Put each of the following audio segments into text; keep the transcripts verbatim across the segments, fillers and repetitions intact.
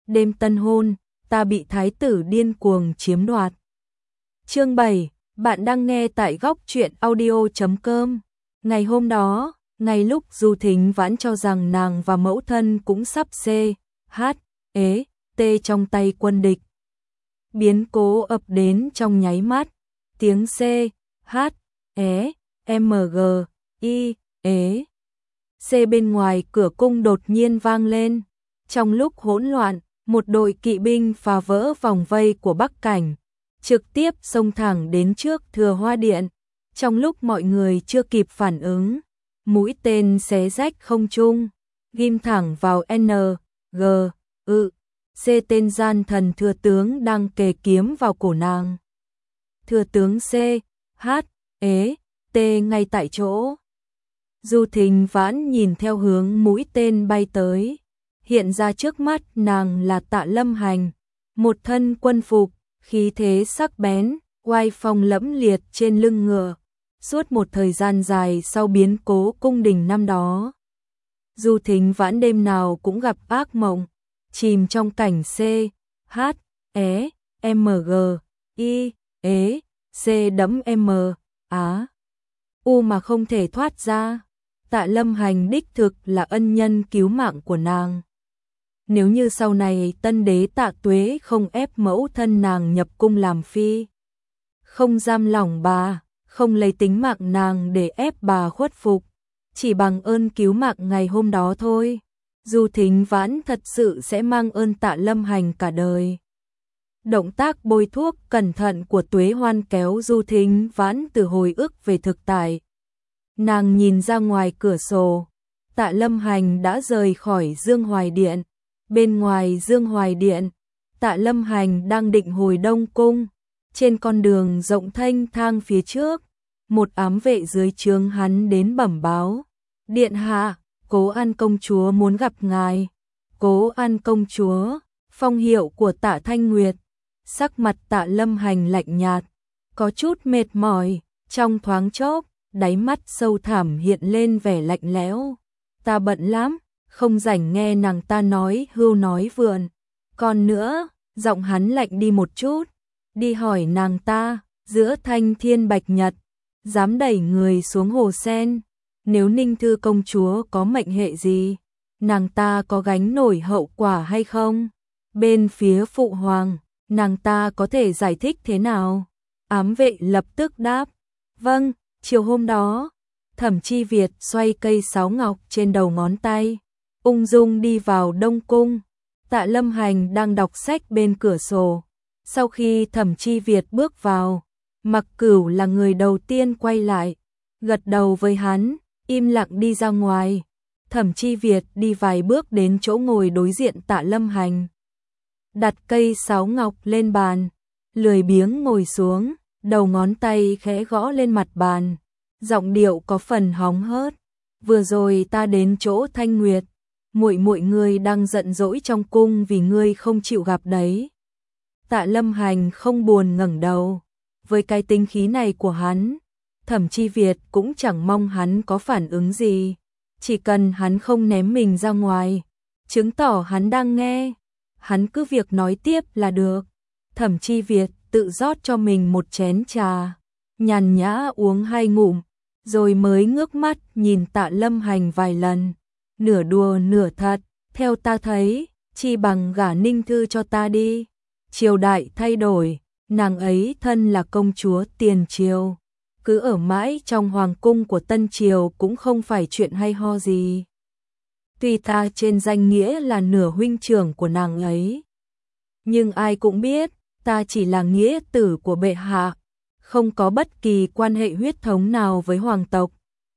đêm tân hôn, ta bị thái tử điên cuồng chiếm đoạt. Chương bảy, bạn đang nghe tại góc truyện audio chấm com. Ngày hôm đó, ngay lúc Du Thính Vãn cho rằng nàng và mẫu thân cũng sắp xê, hát, ế, tê trong tay quân địch. Biến cố ập đến trong nháy mắt, tiếng C, H, É, M, G, I, ế. C bên ngoài cửa cung đột nhiên vang lên. Trong lúc hỗn loạn, một đội kỵ binh phá vỡ vòng vây của Bắc Cảnh, trực tiếp xông thẳng đến trước Thừa Hoa Điện. Trong lúc mọi người chưa kịp phản ứng, mũi tên xé rách không trung, ghim thẳng vào N, G, ư, C tên gian thần thừa tướng đang kề kiếm vào cổ nàng. Thừa tướng C, H, ế, T ngay tại chỗ. Du Thính Vãn nhìn theo hướng mũi tên bay tới, hiện ra trước mắt nàng là Tạ Lâm Hành, một thân quân phục, khí thế sắc bén, oai phong lẫm liệt trên lưng ngựa. Suốt một thời gian dài sau biến cố cung đình năm đó, Du Thính Vãn đêm nào cũng gặp ác mộng, chìm trong cảnh C, H, É, M, G, I, ế, C đẫm M, Á, U mà không thể thoát ra. Tạ Lâm Hành đích thực là ân nhân cứu mạng của nàng. Nếu như sau này tân đế Tạ Tuế không ép mẫu thân nàng nhập cung làm phi, không giam lỏng bà, không lấy tính mạng nàng để ép bà khuất phục, chỉ bằng ơn cứu mạng ngày hôm đó thôi, Du Thính Vãn thật sự sẽ mang ơn Tạ Lâm Hành cả đời. Động tác bôi thuốc cẩn thận của Tuế Hoan kéo Du Thính Vãn từ hồi ức về thực tại. Nàng nhìn ra ngoài cửa sổ, Tạ Lâm Hành đã rời khỏi Dương Hoài Điện. Bên ngoài Dương Hoài Điện, Tạ Lâm Hành đang định hồi Đông Cung. Trên con đường rộng thênh thang phía trước, một ám vệ dưới trướng hắn đến bẩm báo. Điện hạ, Cố An công chúa muốn gặp ngài. Cố An công chúa, phong hiệu của Tạ Thanh Nguyệt. Sắc mặt Tạ Lâm Hành lạnh nhạt, có chút mệt mỏi, trong thoáng chốc, đáy mắt sâu thẳm hiện lên vẻ lạnh lẽo. Ta bận lắm, không rảnh nghe nàng ta nói hưu nói vượn. Còn nữa, giọng hắn lạnh đi một chút, đi hỏi nàng ta, giữa thanh thiên bạch nhật, dám đẩy người xuống hồ sen. Nếu Ninh Thư công chúa có mệnh hệ gì, nàng ta có gánh nổi hậu quả hay không? Bên phía phụ hoàng, nàng ta có thể giải thích thế nào? Ám vệ lập tức đáp, vâng. Chiều hôm đó, Thẩm Chi Việt xoay cây sáo ngọc trên đầu ngón tay, ung dung đi vào Đông Cung. Tạ Lâm Hành đang đọc sách bên cửa sổ. Sau khi Thẩm Chi Việt bước vào, Mặc Cửu là người đầu tiên quay lại, gật đầu với hắn, im lặng đi ra ngoài. Thẩm Chi Việt đi vài bước đến chỗ ngồi đối diện Tạ Lâm Hành, đặt cây sáo ngọc lên bàn, lười biếng ngồi xuống. Đầu ngón tay khẽ gõ lên mặt bàn, giọng điệu có phần hóng hớt. Vừa rồi ta đến chỗ Thanh Nguyệt, muội muội ngươi đang giận dỗi trong cung vì ngươi không chịu gặp đấy. Tạ Lâm Hành không buồn ngẩng đầu. Với cái tính khí này của hắn, Thẩm Chi Việt cũng chẳng mong hắn có phản ứng gì. Chỉ cần hắn không ném mình ra ngoài, chứng tỏ hắn đang nghe, hắn cứ việc nói tiếp là được. Thẩm Chi Việt tự rót cho mình một chén trà, nhàn nhã uống hai ngụm, rồi mới ngước mắt nhìn Tạ Lâm Hành vài lần, nửa đùa nửa thật. Theo ta thấy, chi bằng gả Ninh Thư cho ta đi. Triều đại thay đổi, nàng ấy thân là công chúa tiền triều, cứ ở mãi trong hoàng cung của Tân Triều cũng không phải chuyện hay ho gì. Tuy ta trên danh nghĩa là nửa huynh trưởng của nàng ấy, nhưng ai cũng biết ta chỉ là nghĩa tử của bệ hạ, không có bất kỳ quan hệ huyết thống nào với hoàng tộc.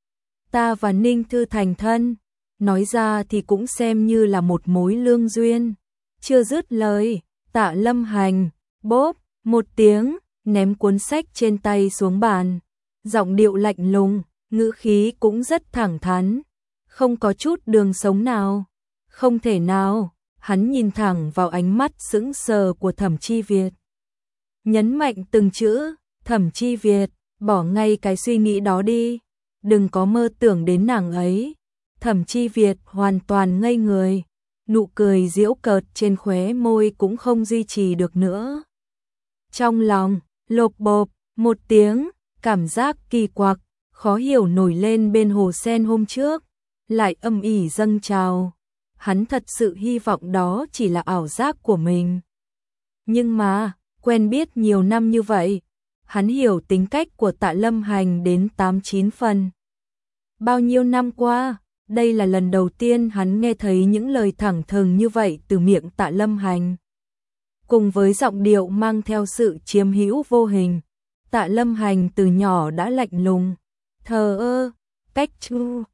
Ta và Ninh Thư thành thân, nói ra thì cũng xem như là một mối lương duyên. Chưa dứt lời, Tạ Lâm Hành, bốp, một tiếng, ném cuốn sách trên tay xuống bàn. Giọng điệu lạnh lùng, ngữ khí cũng rất thẳng thắn, không có chút đường sống nào. Không thể nào, hắn nhìn thẳng vào ánh mắt sững sờ của Thẩm Chi Việt. Nhấn mạnh từng chữ, Thẩm Chi Việt, bỏ ngay cái suy nghĩ đó đi, đừng có mơ tưởng đến nàng ấy. Thẩm Chi Việt hoàn toàn ngây người, nụ cười giễu cợt trên khóe môi cũng không duy trì được nữa. Trong lòng, lộp bộp, một tiếng, cảm giác kỳ quặc, khó hiểu nổi lên bên hồ sen hôm trước, lại âm ỉ dâng trào. Hắn thật sự hy vọng đó chỉ là ảo giác của mình. Nhưng mà, quen biết nhiều năm như vậy, hắn hiểu tính cách của Tạ Lâm Hành đến tám chín phần. Bao nhiêu năm qua, đây là lần đầu tiên hắn nghe thấy những lời thẳng thừng như vậy từ miệng Tạ Lâm Hành. Cùng với giọng điệu mang theo sự chiếm hữu vô hình, Tạ Lâm Hành từ nhỏ đã lạnh lùng, thờ ơ, cách chu.